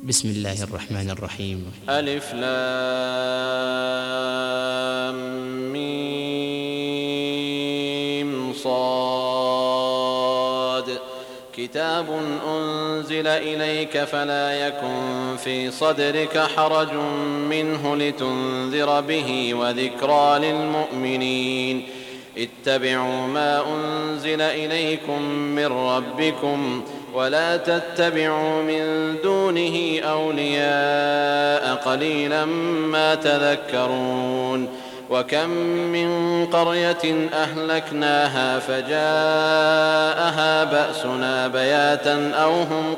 بسم الله الرحمن الرحيم. ألف لام ميم صاد كتاب أنزل إليك فلا يكن في صدرك حرج منه لتنذر به وذكرى للمؤمنين. اتبعوا ما أنزل إليكم من ربكم ولا تتبعوا من دونه أولياء قليلا ما تذكرون. وكم من قرية أهلكناها فجاءها بأسنا بياتا أو هم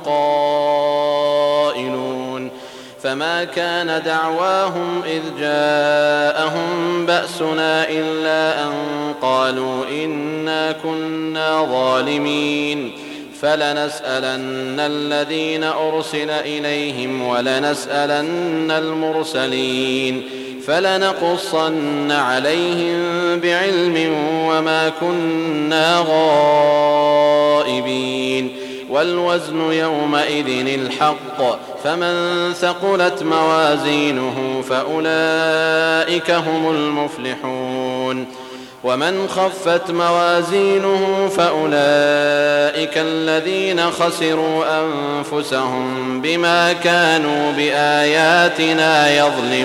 قائلون فما كان دعواهم إذ جاءهم بأسنا إلا أن قالوا إنا كنا ظالمين. فلنسألن الذين أرسل إليهم ولنسألن المرسلين فلنقصن عليهم بعلم وما كنا غائبين. والوزن يومئذ الحق فمن ثقلت موازينه فأولئك هم المفلحون ومن خفت موازينه فأولئك الذين خسروا أنفسهم بما كانوا بآياتنا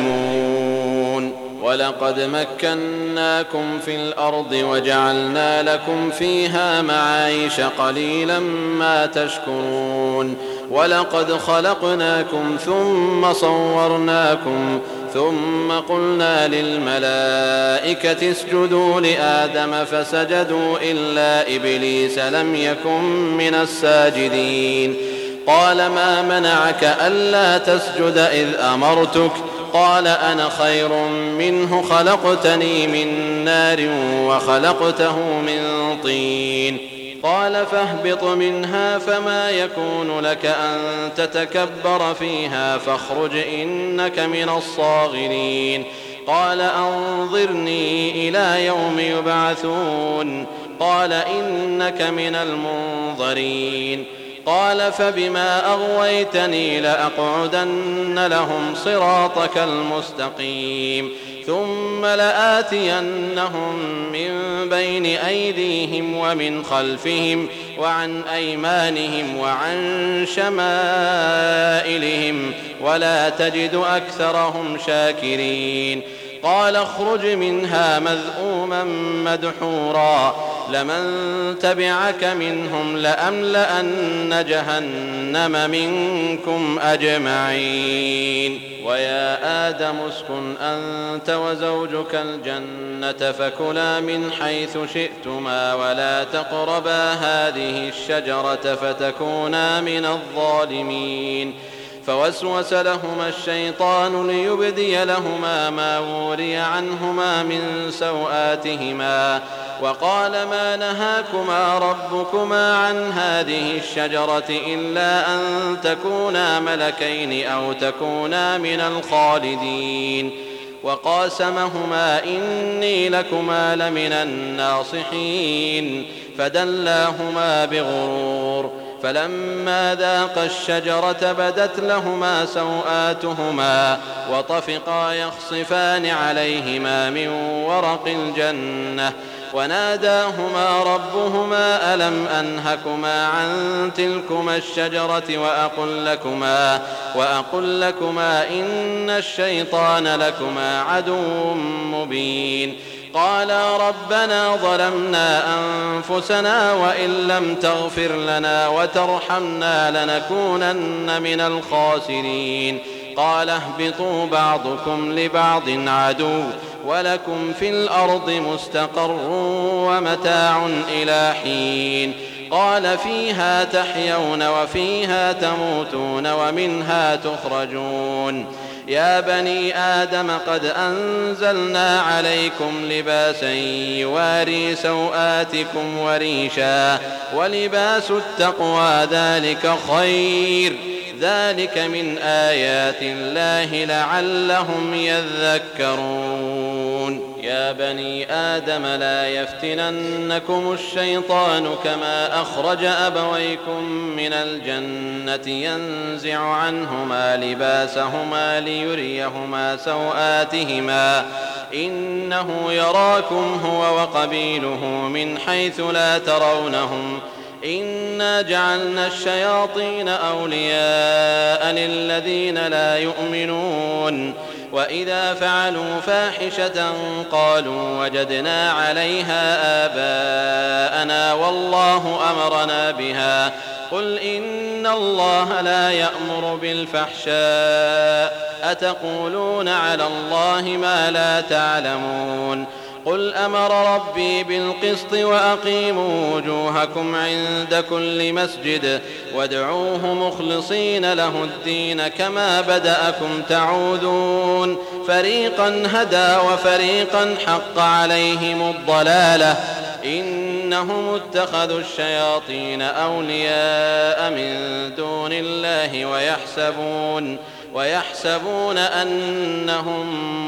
يظلمون. ولقد مكناكم في الأرض وجعلنا لكم فيها معايش قليلا ما تشكرون. ولقد خلقناكم ثم صورناكم ثم قلنا للملائكة اسجدوا لآدم فسجدوا إلا إبليس لم يكن من الساجدين. قال ما منعك ألا تسجد إذ أمرتك؟ قال أنا خير منه خلقتني من نار وخلقته من طين. قال فاهبط منها فما يكون لك أن تتكبر فيها فاخرج إنك من الصاغرين. قال أنظرني إلى يوم يبعثون. قال إنك من المنظرين. قال فبما أغويتني لأقعدن لهم صراطك المستقيم ثم لآتينهم من بين أيديهم ومن خلفهم وعن أيمانهم وعن شمائلهم ولا تجد أكثرهم شاكرين. قال اخرج منها مذءوما مدحورا لمن تبعك منهم لأملأن جهنم منكم أجمعين. ويا آدم اسكن أنت وزوجك الجنة فكلا من حيث شئتما ولا تقربا هذه الشجرة فتكونا من الظالمين. فوسوس لهما الشيطان ليبدي لهما ما وري عنهما من سوآتهما وقال ما نهاكما ربكما عن هذه الشجرة إلا أن تكونا ملكين أو تكونا من الخالدين. وقاسمهما إني لكما لمن الناصحين فدلاهما بغرور. فلما ذاقا الشجرة بدت لهما سوآتهما وطفقا يخصفان عليهما من ورق الجنة وناداهما ربهما ألم أنهكما عن تلكما الشجرة وأقل لكما إن الشيطان لكما عدو مبين. قالا ربنا ظلمنا أنفسنا وإن لم تغفر لنا وترحمنا لنكونن من الخاسرين. قال اهبطوا بعضكم لبعض عدو ولكم في الأرض مستقر ومتاع إلى حين. قال فيها تحيون وفيها تموتون ومنها تخرجون. يا بني آدم قد أنزلنا عليكم لباسا يواري سوآتكم وريشا ولباس التقوى ذلك خير ذلك من آيات الله لعلهم يذكرون. يا بني آدم لا يفتننكم الشيطان كما أخرج أبويكم من الجنة ينزع عنهما لباسهما ليريهما سوآتهما إنه يراكم هو وقبيله من حيث لا ترونهم إنا جعلنا الشياطين أولياء للذين لا يؤمنون وإذا فعلوا فاحشة قالوا وجدنا عليها آباءنا والله أمرنا بها قل إن الله لا يأمر بالفحشاء أتقولون على الله ما لا تعلمون قل أمر ربي بالقسط وأقيموا وجوهكم عند كل مسجد وادعوه مخلصين له الدين كما بدأكم تعودون فريقا هدى وفريقا حق عليهم الضلالة إنهم اتخذوا الشياطين أولياء من دون الله ويحسبون أنهم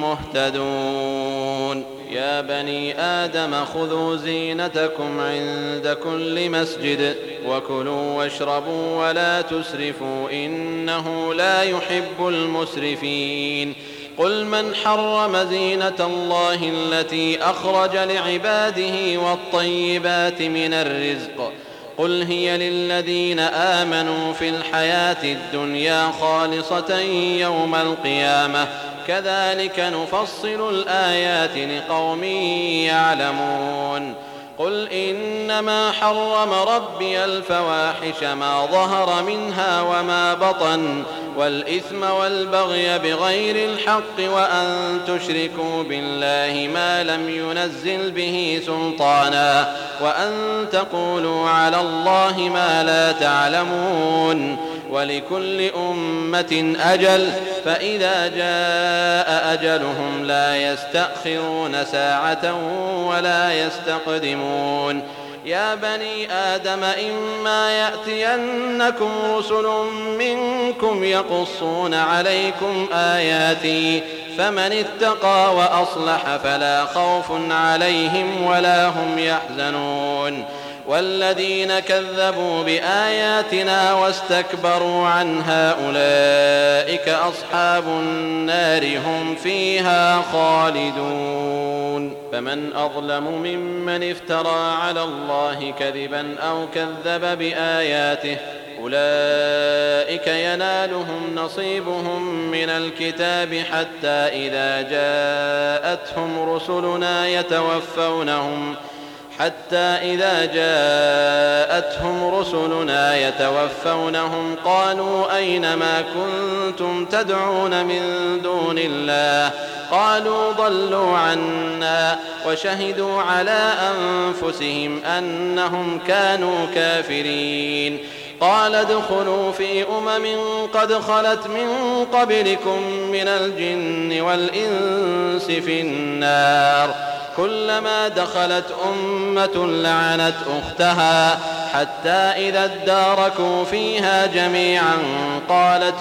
مهتدون يا بني آدم خذوا زينتكم عند كل مسجد وكلوا واشربوا ولا تسرفوا إنه لا يحب المسرفين قل من حرم زينة الله التي أخرج لعباده والطيبات من الرزق قل هي للذين آمنوا في الحياة الدنيا خالصة يوم القيامة كذلك نفصل الآيات لقوم يعلمون قل إنما حرم ربي الفواحش ما ظهر منها وما بطن والإثم والبغي بغير الحق وأن تشركوا بالله ما لم ينزل به سلطانا وأن تقولوا على الله ما لا تعلمون ولكل أمة أجل فإذا جاء أجلهم لا يستأخرون ساعة ولا يستقدمون يا بني آدم إما يأتينكم رسل منكم يقصون عليكم آياتي فمن اتقى وأصلح فلا خوف عليهم ولا هم يحزنون والذين كذبوا بآياتنا واستكبروا عنها أولئك أصحاب النار هم فيها خالدون فمن أظلم ممن افترى على الله كذبا أو كذب بآياته أولئك ينالهم نصيبهم من الكتاب حتى إذا جاءتهم رسلنا يتوفونهم قالوا أين ما كنتم تدعون من دون الله قالوا ضلوا عنا وشهدوا على أنفسهم أنهم كانوا كافرين قال ادخلوا في قد خلت من قبلكم من الجن والإنس في النار كلما دخلت أمة لعنت أختها حتى إذا اداركوا فيها جميعا قالت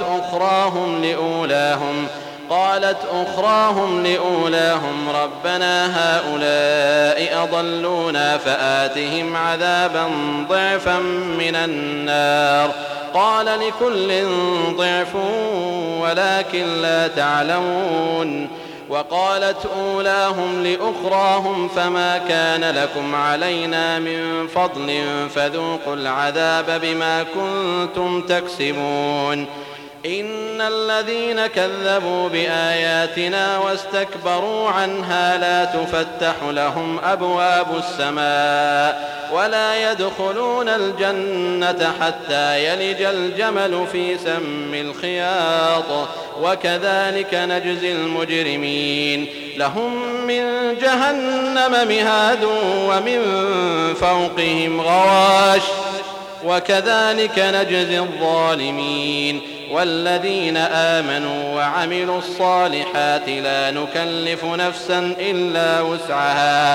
أخراهم لأولاهم ربنا هؤلاء أضلونا فآتهم عذابا ضعفا من النار قال لكل ضعف ولكن لا تعلمون وقالت أولاهم لأخراهم فما كان لكم علينا من فضل فذوقوا العذاب بما كنتم تكسبون إن الذين كذبوا بآياتنا واستكبروا عنها لا تفتح لهم أبواب السماء ولا يدخلون الجنة حتى يلج الجمل في سم الخياط وكذلك نجزي المجرمين لهم من جهنم مهاد ومن فوقهم غواش وكذلك نجزي الظالمين والذين آمنوا وعملوا الصالحات لا نكلف نفسا إلا وسعها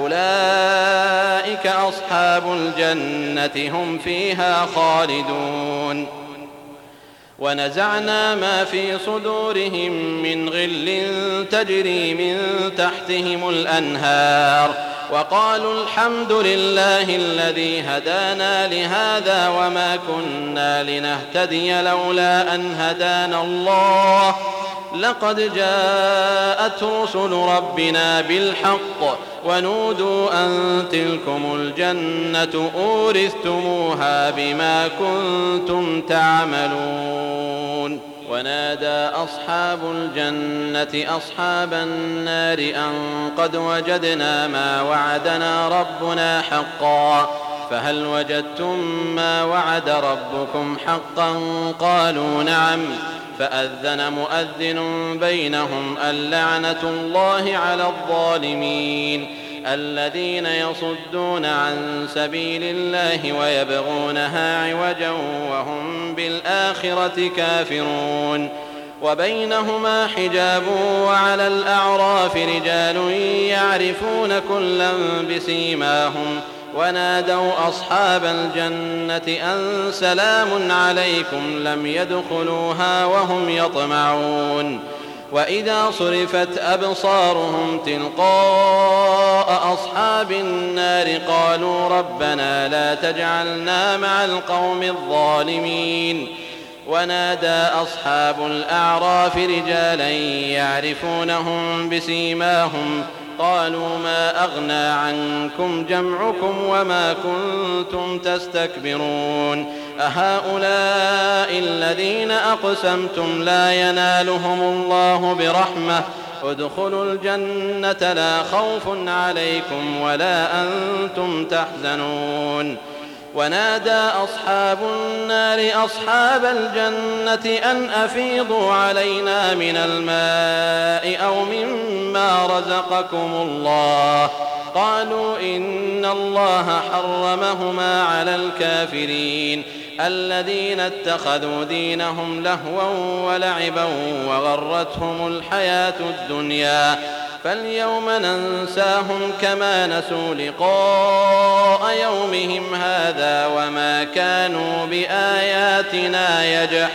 أولئك أصحاب الجنة هم فيها خالدون ونزعنا ما في صدورهم من غل تجري من تحتهم الأنهار وقالوا الحمد لله الذي هدانا لهذا وما كنا لنهتدي لولا أن هدانا الله لقد جاءت رسل ربنا بالحق ونودوا أن تلكم الجنة أورثتموها بما كنتم تعملون. ونادى أصحاب الجنة أصحاب النار أن قد وجدنا ما وعدنا ربنا حقا فهل وجدتم ما وعد ربكم حقا قالوا نعم فأذن مؤذن بينهم اللعنة الله على الظالمين الذين يصدون عن سبيل الله ويبغونها عوجا وهم بالآخرة كافرون. وبينهما حجاب وعلى الأعراف رجال يعرفون كلا بسيماهم ونادوا أصحاب الجنة أن سلام عليكم لم يدخلوها وهم يطمعون. وإذا صرفت أبصارهم تلقاء أصحاب النار قالوا ربنا لا تجعلنا مع القوم الظالمين. ونادى أصحاب الأعراف رجالا يعرفونهم بسيماهم قالوا ما أغنى عنكم جمعكم وما كنتم تستكبرون أهؤلاء الذين أقسمتم لا ينالهم الله برحمة ادخلوا الجنة لا خوف عليكم ولا أنتم تحزنون. ونادى أصحاب النار أصحاب الجنة أن أفيضوا علينا من الماء أو مما رزقكم الله قالوا إن الله حرمهما على الكافرين الذين اتخذوا دينهم لهوا ولعبا وغرتهم الحياة الدنيا فاليوم ننساهم كما نسوا لقاء يومهم هذا وما كانوا بآياتنا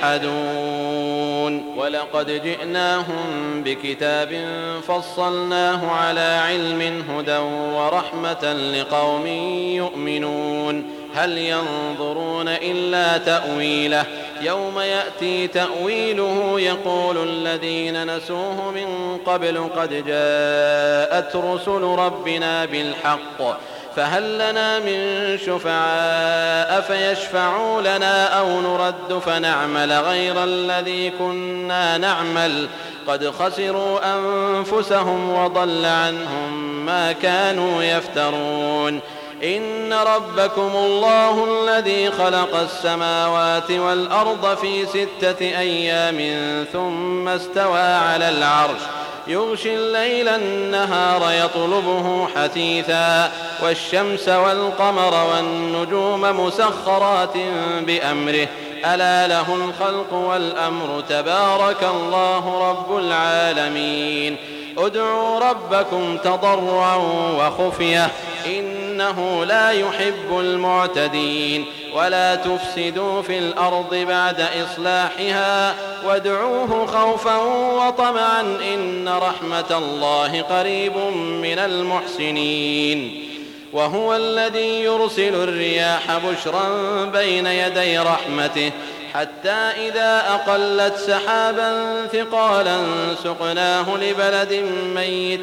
يجحدون. ولقد جئناهم بكتاب فصلناه على علم هدى ورحمة لقوم يؤمنون هل ينظرون إلا تأويله يوم يأتي تأويله يقول الذين نسوه من قبل قد جاءت رسل ربنا بالحق فهل لنا من شفعاء فيشفعوا لنا أو نرد فنعمل غير الذي كنا نعمل قد خسروا أنفسهم وضل عنهم ما كانوا يفترون. إن ربكم الله الذي خلق السماوات والأرض في 6 أيام ثم استوى على العرش يغشي الليل النهار يطلبه حثيثا والشمس والقمر والنجوم مسخرات بأمره ألا له الخلق والأمر تبارك الله رب العالمين. ادعوا ربكم تضرعا وخفية إنه لا يحب المعتدين ولا تفسدوا في الأرض بعد إصلاحها وادعوه خوفا وطمعا إن رحمة الله قريب من المحسنين. وهو الذي يرسل الرياح بشرا بين يدي رحمته حتى إذا أقلت سحابا ثقالا سقناه لبلد ميت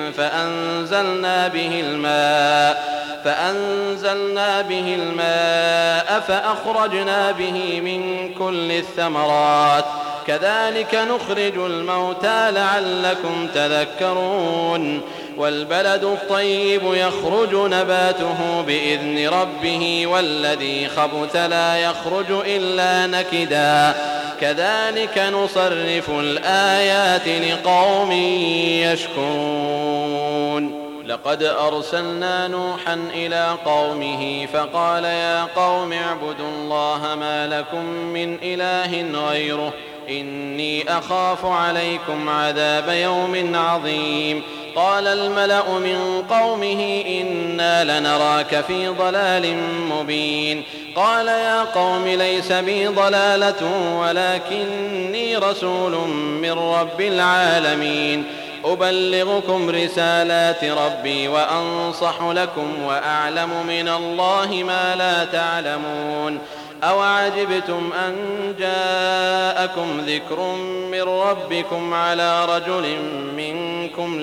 فأنزلنا به الماء فأخرجنا به من كل الثمرات كذلك نخرج الموتى لعلكم تذكرون. والبلد الطيب يخرج نباته بإذن ربه والذي خبث لا يخرج إلا نكدا كذلك نصرف الآيات لقوم يشكرون. لقد أرسلنا نوحا إلى قومه فقال يا قوم اعبدوا الله ما لكم من إله غيره إني أخاف عليكم عذاب يوم عظيم. قال الملأ من قومه إنا لنراك في ضلال مبين قال يا قوم ليس بي ضلالة ولكني رسول من رب العالمين أبلغكم رسالات ربي وأنصح لكم وأعلم من الله ما لا تعلمون أوعجبتم أن جاءكم ذكر من ربكم على رجل منكم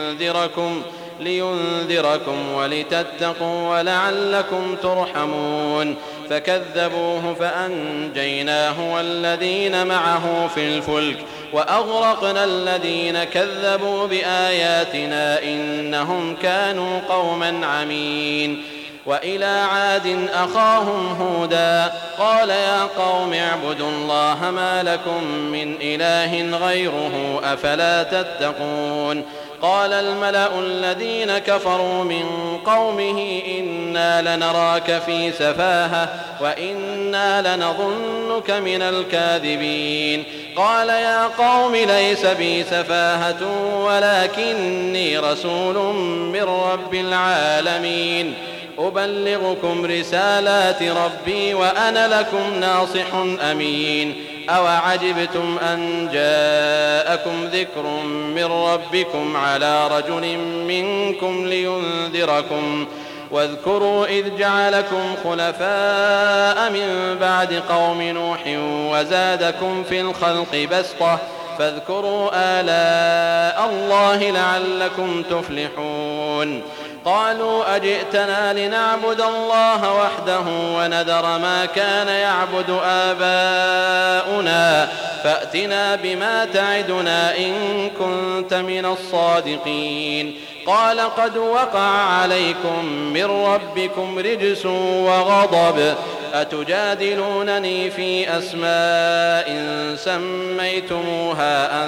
لينذركم ولتتقوا ولعلكم ترحمون فكذبوه فأنجيناه والذين معه في الفلك وأغرقنا الذين كذبوا بآياتنا إنهم كانوا قوما عمين وإلى عاد أخاهم هودا قال يا قوم اعبدوا الله ما لكم من إله غيره أفلا تتقون قال الملأ الذين كفروا من قومه إنا لنراك في سفاهة وإنا لنظنك من الكاذبين قال يا قوم ليس بي سفاهة ولكني رسول من رب العالمين أبلغكم رسالات ربي وأنا لكم ناصح أمين أوعجبتم أن جاءكم ذكر من ربكم على رجل منكم لينذركم واذكروا إذ جعلكم خلفاء من بعد قوم نوح وزادكم في الخلق بسطة فاذكروا آلاء الله لعلكم تفلحون قالوا أجئتنا لنعبد الله وحده ونذر ما كان يعبد آباؤنا فأتنا بما تعدنا إن كنت من الصادقين قال قد وقع عليكم من ربكم رجس وغضب أتجادلونني في أسماء سميتموها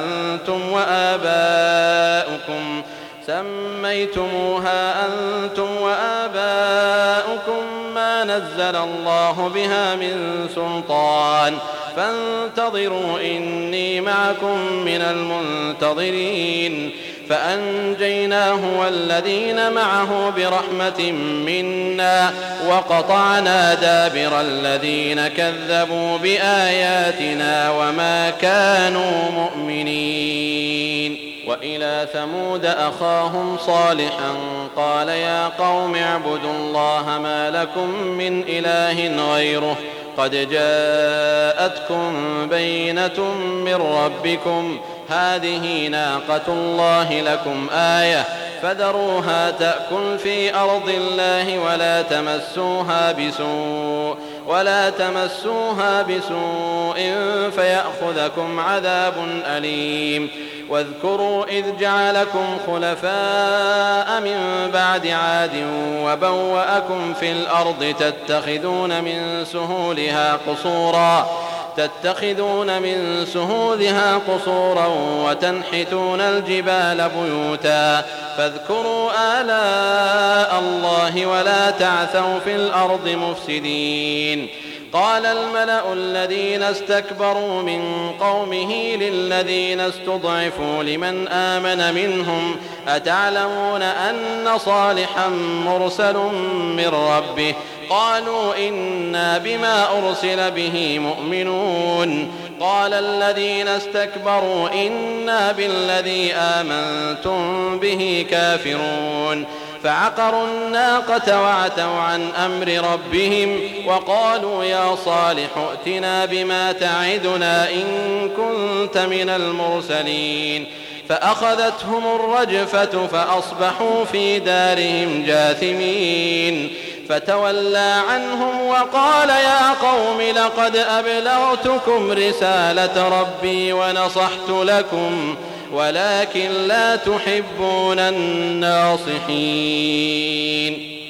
أنتم وآباؤكم ما نزل الله بها من سلطان فانتظروا إني معكم من المنتظرين فأنجيناه والذين معه برحمة منا وقطعنا دابر الذين كذبوا بآياتنا وما كانوا مؤمنين وإلى ثمود أخاهم صالحا قال يا قوم اعبدوا الله ما لكم من إله غيره قد جاءتكم بينة من ربكم هذه ناقة الله لكم آية فذروها تأكل في أرض الله ولا تمسوها بسوء فيأخذكم عذاب أليم واذكروا إذ جعلكم خلفاء من بعد عاد وبوأكم في الأرض تتخذون من سهولها قصورا وتنحتون الجبال بيوتا فاذكروا آلاء الله ولا تعثوا في الأرض مفسدين قال الملأ الذين استكبروا من قومه للذين استضعفوا لمن آمن منهم أتعلمون أن صالحا مرسل من ربه قالوا إنا بما أرسل به مؤمنون قال الذين استكبروا إنا بالذي آمنتم به كافرون فعقروا الناقة وعتوا عن أمر ربهم وقالوا يا صالح ائتنا بما تعدنا إن كنت من المرسلين فأخذتهم الرجفة فأصبحوا في دارهم جاثمين فتولى عنهم وقال يا قوم لقد أبلغتكم رسالة ربي ونصحت لكم ولكن لا تحبون الناصحين